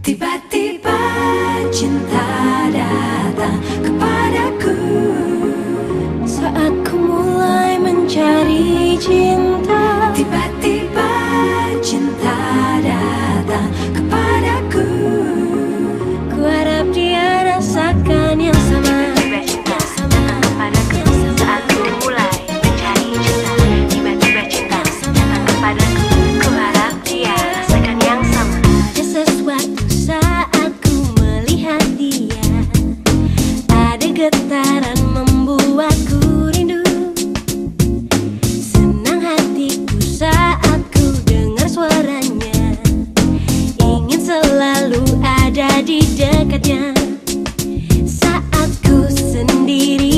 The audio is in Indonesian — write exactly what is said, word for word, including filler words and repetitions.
Tiba-tiba cinta datang kepadaku saat ku mulai mencari cinta. Tiba-tiba cinta datang kepadaku. Ku harap dia rasakan yang sama. Tiba-tiba cinta datang kepadaku saat ku mulai mencari cinta. Tiba-tiba cinta datang kepadaku. Ku harap dia rasakan yang sama. Ada sesuatu saat ku melihat dia, ada getaran membuatku rindu. Senang hatiku saat ku dengar suaranya, ingin selalu ada di dekatnya. Saat ku sendiri